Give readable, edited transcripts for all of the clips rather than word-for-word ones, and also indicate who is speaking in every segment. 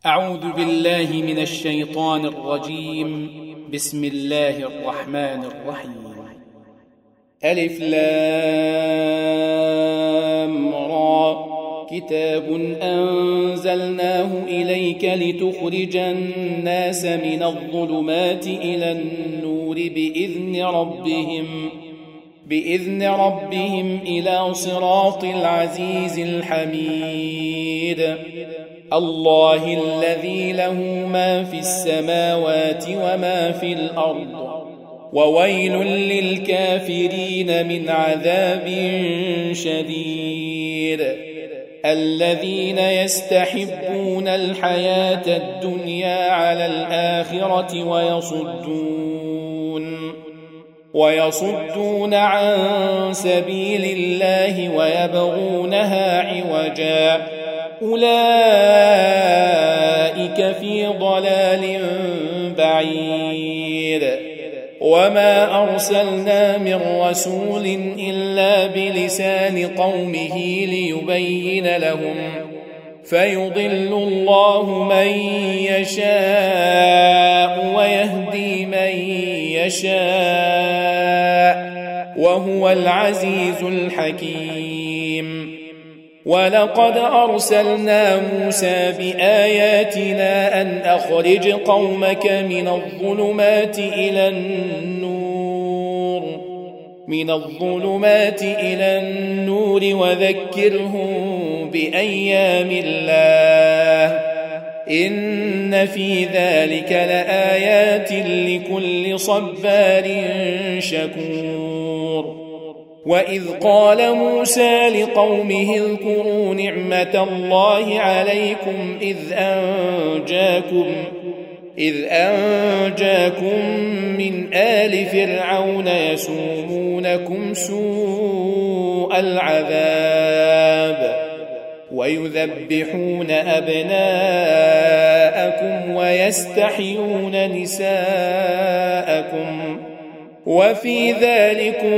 Speaker 1: أعوذ بالله من الشيطان الرجيم. بسم الله الرحمن الرحيم. ألف لام را. كتاب أنزلناه إليك لتخرج الناس من الظلمات إلى النور بإذن ربهم إلى صراط العزيز الحميد. الله الذي له ما في السماوات وما في الأرض وويل للكافرين من عذاب شديد. الذين يستحبون الحياة الدنيا على الآخرة ويصدون عن سبيل الله ويبغونها عوجا. أولئك في ضلال بعيد. وما أرسلنا من رسول إلا بلسان قومه ليبين لهم فيضل الله من يشاء ويهدي من يشاء وهو العزيز الحكيم. ولقد أرسلنا موسى بآياتنا أن أخرج قومك من الظلمات إلى النور وذكرهم بأيام الله إن في ذلك لآيات لكل صبار شكور. وإذ قال موسى لقومه اذكروا نعمة الله عليكم إذ أنجاكم من آل فرعون يسومونكم سوء العذاب ويذبحون أبناءكم ويستحيون نساءكم وفي ذلكم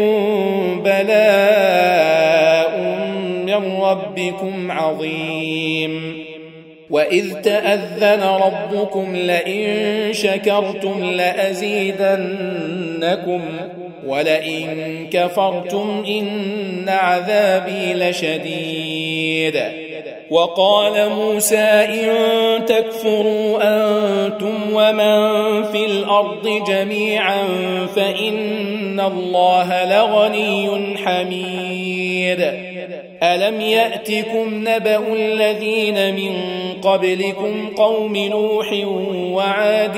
Speaker 1: بلاء من ربكم عظيم. وإذ تأذن ربكم لئن شكرتم لأزيدنكم ولئن كفرتم إن عذابي لشديد. وقال موسى إن تكفروا أنتم ومن في الأرض جميعا فإن الله لغني حميد. ألم يأتكم نبأ الذين من قبلكم قوم نوح وعاد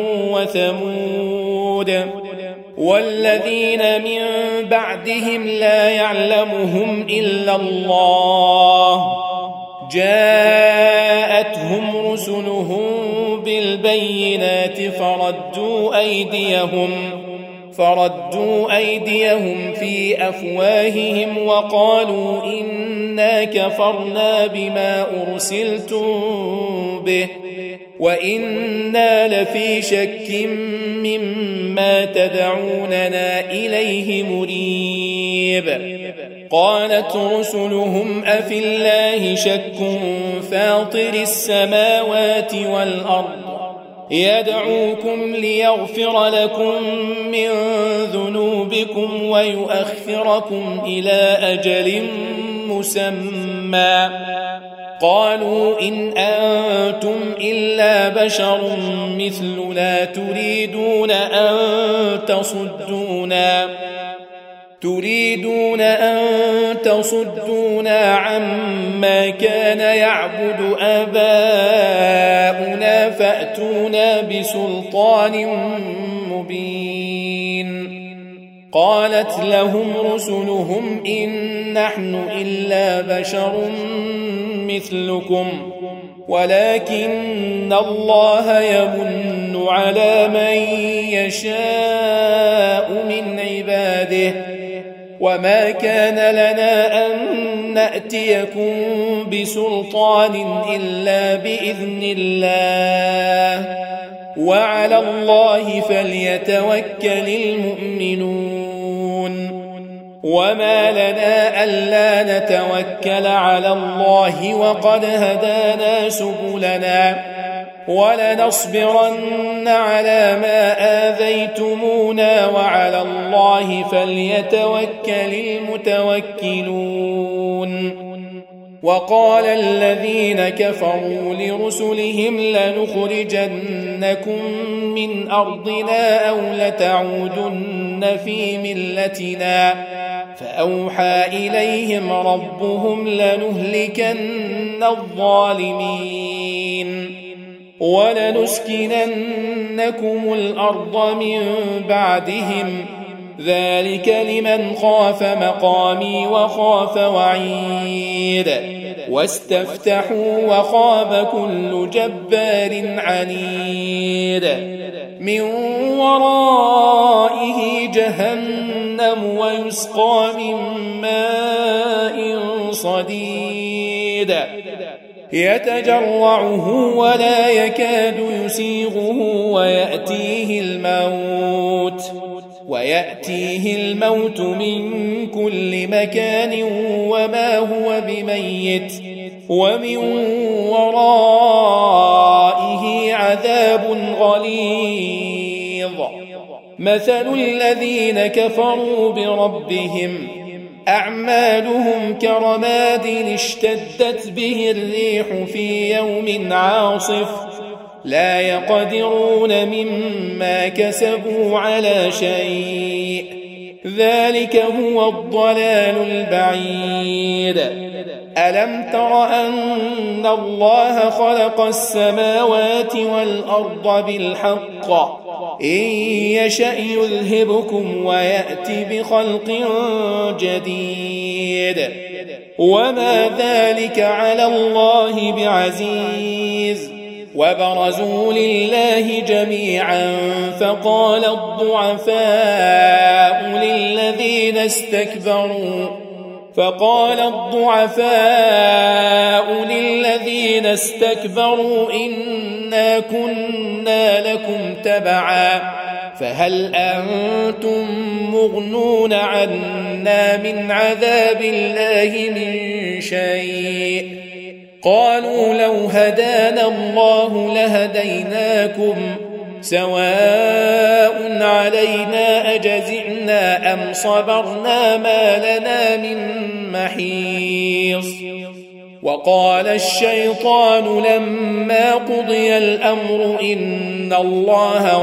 Speaker 1: وثمود والذين من بعدهم لا يعلمهم إلا الله جاءتهم رسلهم بالبينات فردوا أيديهم في أفواههم وقالوا إنا كفرنا بما أرسلتم به وإنا لفي شك مما تدعوننا إليه مريب. قالت رسلهم أفي الله شك فاطر السماوات والأرض يدعوكم ليغفر لكم من ذنوبكم ويؤخركم إلى أجل مسمى. قالوا إن أنتم إلا بشر مثلنا تريدون أن تصدونا عما كان يعبد آباؤنا فأتونا بسلطان مبين. قالت لهم رسلهم إن نحن إلا بشر مثلكم ولكن الله يمن على من يشاء من عباده وما كان لنا أن نأتيكم بسلطان إلا بإذن الله وعلى الله فليتوكل المؤمنون. وما لنا ألا نتوكل على الله وقد هدانا سبلنا ولنصبرن على ما آذيتمونا وعلى الله فليتوكل المتوكلون. وقال الذين كفروا لرسلهم لنخرجنكم من أرضنا أو لتعودن في ملتنا فأوحى إليهم ربهم لنهلكن الظالمين ولنسكننكم الأرض من بعدهم ذلك لمن خاف مقامي وخاف وعيد واستفتحوا وخاب كل جبار عنيد من ورائه جهنم ويسقى من ماء صديد يتجرعه ولا يكاد يسيغه ويأتيه الموت من كل مكان وما هو بميت ومن ورائه عذاب غليظ. مثل الذين كفروا بربهم أعمالهم كرماد اشتدت به الريح في يوم عاصف لا يقدرون مما كسبوا على شيء ذلك هو الضلال البعيد. ألم تر أن الله خلق السماوات والأرض بالحق إن يشأ يذهبكم ويأتي بخلق جديد وما ذلك على الله بعزيز. وبرزوا لله جميعا فقال الضعفاء للذين استكبروا إنا كنا لكم تبعا فهل أنتم مغنون عنا من عذاب الله من شيء قالوا لو هدانا الله لهديناكم سواء علينا أجزعنا أم صبرنا ما لنا من محيص. وقال الشيطان لما قضي الأمر إن الله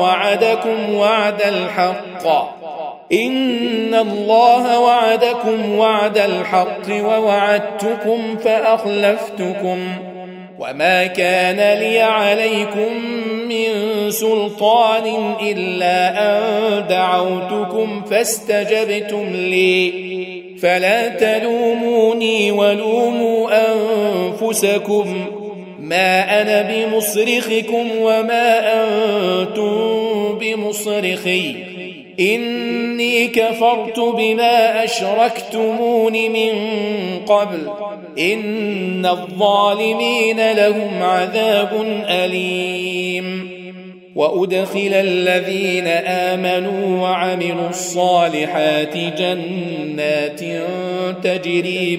Speaker 1: وعدكم وعد الحق ووعدتكم فأخلفتكم وما كان لي عليكم من سلطان إلا أن دعوتكم فاستجبتم لي فلا تلوموني ولوموا أنفسكم ما أنا بمصرخكم وما أنتم بمصرخي إني كفرت بما أشركتمون من قبل إن الظالمين لهم عذاب أليم. وأدخل الذين آمنوا وعملوا الصالحات جنات تجري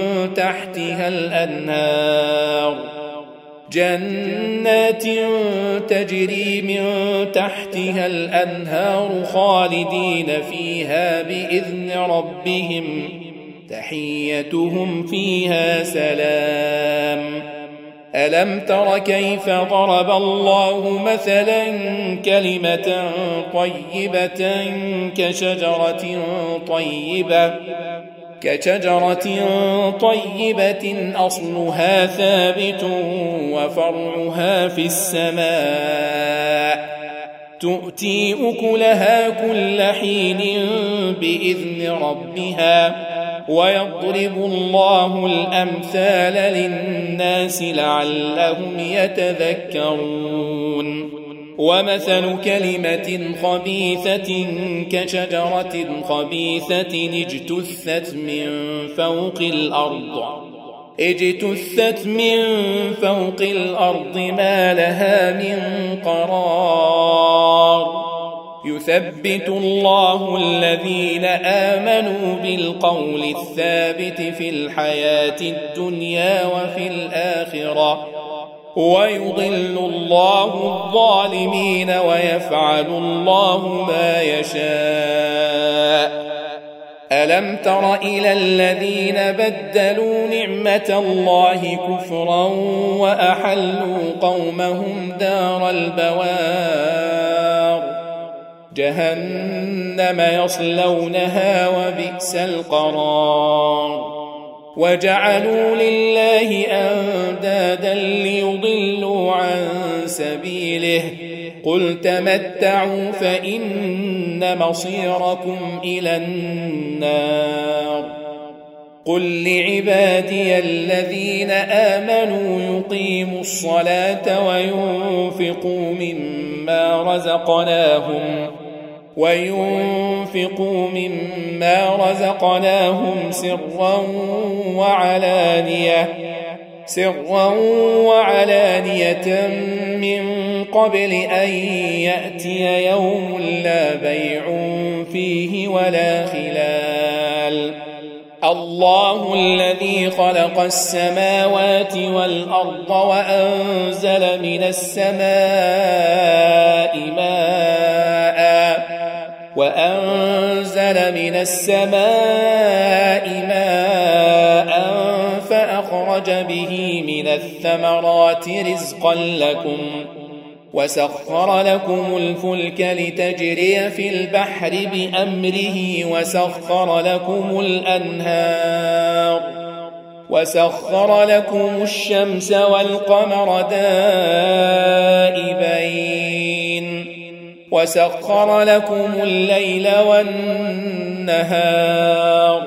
Speaker 1: من تحتها الأنهار خالدين فيها بإذن ربهم تحيتهم فيها سلام. ألم تر كيف ضرب الله مثلا كلمة طيبة كشجرة طيبة أصلها ثابت وفرعها في السماء تؤتي أكلها كل حين بإذن ربها ويضرب الله الأمثال للناس لعلهم يتذكرون. ومثل كلمة خبيثة كشجرة خبيثة اجتثت من فوق الأرض ما لها من قرار. يثبت الله الذين آمنوا بالقول الثابت في الحياة الدنيا وفي الآخرة ويضل الله الظالمين ويفعل الله ما يشاء. ألم تر إلى الذين بدلوا نعمة الله كفرا وأحلوا قومهم دار البوار جهنم يصلونها وبئس القرار. وجعلوا لله أندادا ليضلوا عن سبيله قل تمتعوا فإن مصيركم إلى النار. قل لعبادي الذين آمنوا يقيموا الصلاة وينفقوا مما رزقناهم سرا وعلانية من قبل أن يأتي يوم لا بيع فيه ولا خلال. الله الذي خلق السماوات والأرض وأنزل من السماء ماء فأخرج به من الثمرات رزقا لكم وسخر لكم الفلك لتجري في البحر بأمره وسخر لكم الشمس والقمر دائبين وسخر لكم الليل والنهار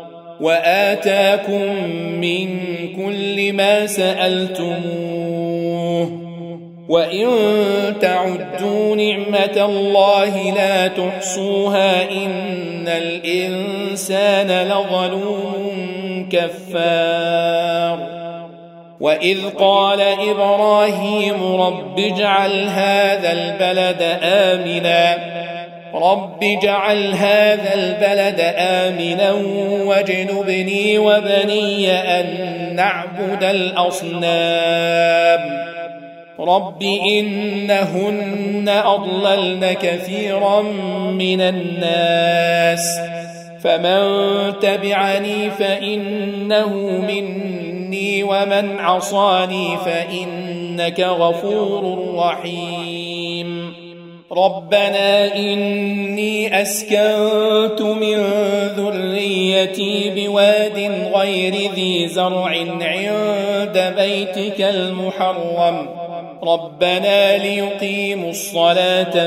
Speaker 1: وآتاكم من كل ما سألتموه وإن تعدوا نعمة الله لا تحصوها إن الإنسان لظلوم كفار. وإذ قال إبراهيم رب اجعل هذا البلد آمنا واجنبني وبني أن نعبد الأصنام. رب إنهن أضللن كثيرا من الناس فمن تبعني فإنه مني ومن عصاني فإنك غفور رحيم. ربنا إني أسكنت من ذريتي بواد غير ذي زرع عند بيتك المحرم ربنا ليقيموا الصلاة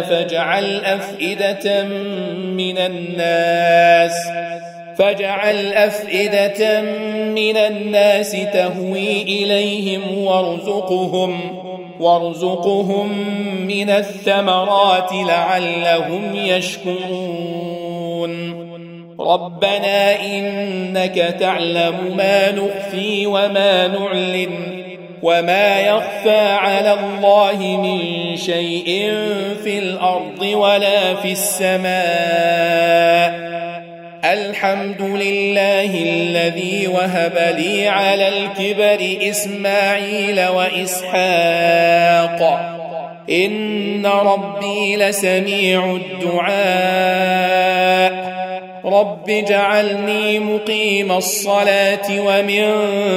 Speaker 1: فاجعل أفئدة من الناس تهوي إليهم وارزقهم من الثمرات لعلهم يشكرون. ربنا إنك تعلم ما نخفي وما نعلن وما يخفى على الله من شيء في الأرض ولا في السماء. الحمد لله الذي وهب لي على الكبر إسماعيل وإسحاق إن ربي لسميع الدعاء. رب اجعلني مقيم الصلاة ومن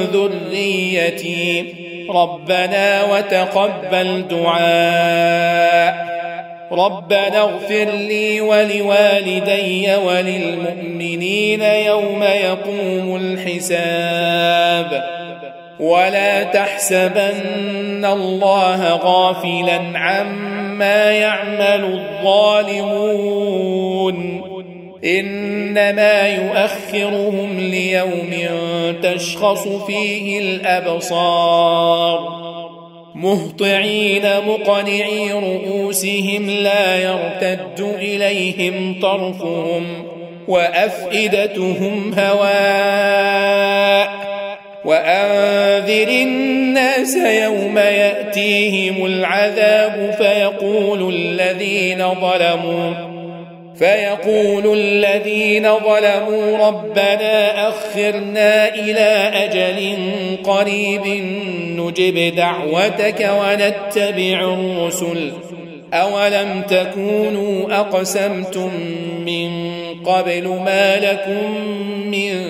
Speaker 1: ذريتي ربنا وتقبل دعاء. ربنا اغفر لي ولوالدي وللمؤمنين يوم يقوم الحساب. ولا تحسبن الله غافلا عما يعمل الظالمون إنما يؤخرهم ليوم تشخص فيه الأبصار مهطعين مقنعي رؤوسهم لا يرتد إليهم طرفهم وأفئدتهم هواء. وأنذر الناس يوم يأتيهم العذاب فيقول الذين ظلموا ربنا أخرنا إلى أجل قريب نجب دعوتك ونتبع الرسل أولم تكونوا أقسمتم من قبل ما لكم من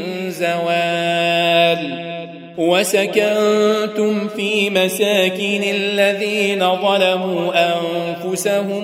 Speaker 1: زوال وسكنتم في مساكن الذين ظلموا أنفسهم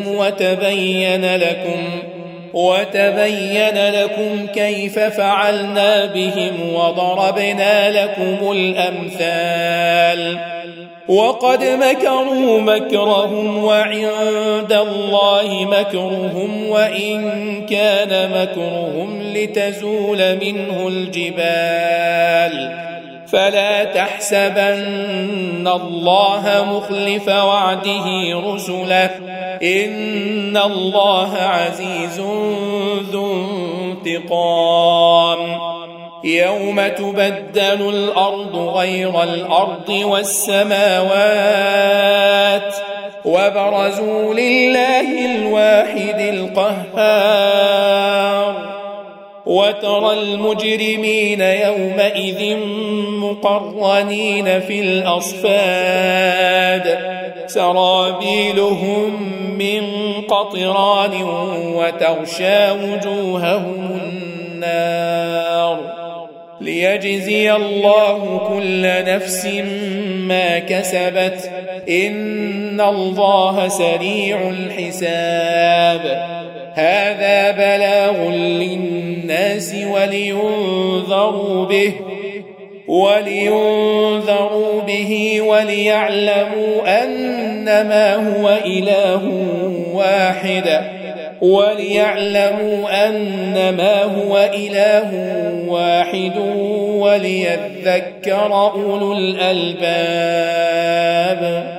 Speaker 1: وتبين لكم كيف فعلنا بهم وضربنا لكم الأمثال وقد مكروا مكرهم وعند الله مكرهم وإن كان مكرهم لتزول منه الجبال فلا تحسبن الله مخلف وعده رسله إن الله عزيز ذو انتقام يوم تبدل الأرض غير الأرض والسماوات وبرزوا لله الواحد القهار وترى المجرمين يومئذ مقرنين في الأصفاد سرابيلهم من قطران وتغشى وجوههم النار ليجزي الله كل نفس ما كسبت إن الله سريع الحساب هذا بلاغ للناس ولينذروا به وليعلموا أنما هو إله واحد وليذكر أولو الألباب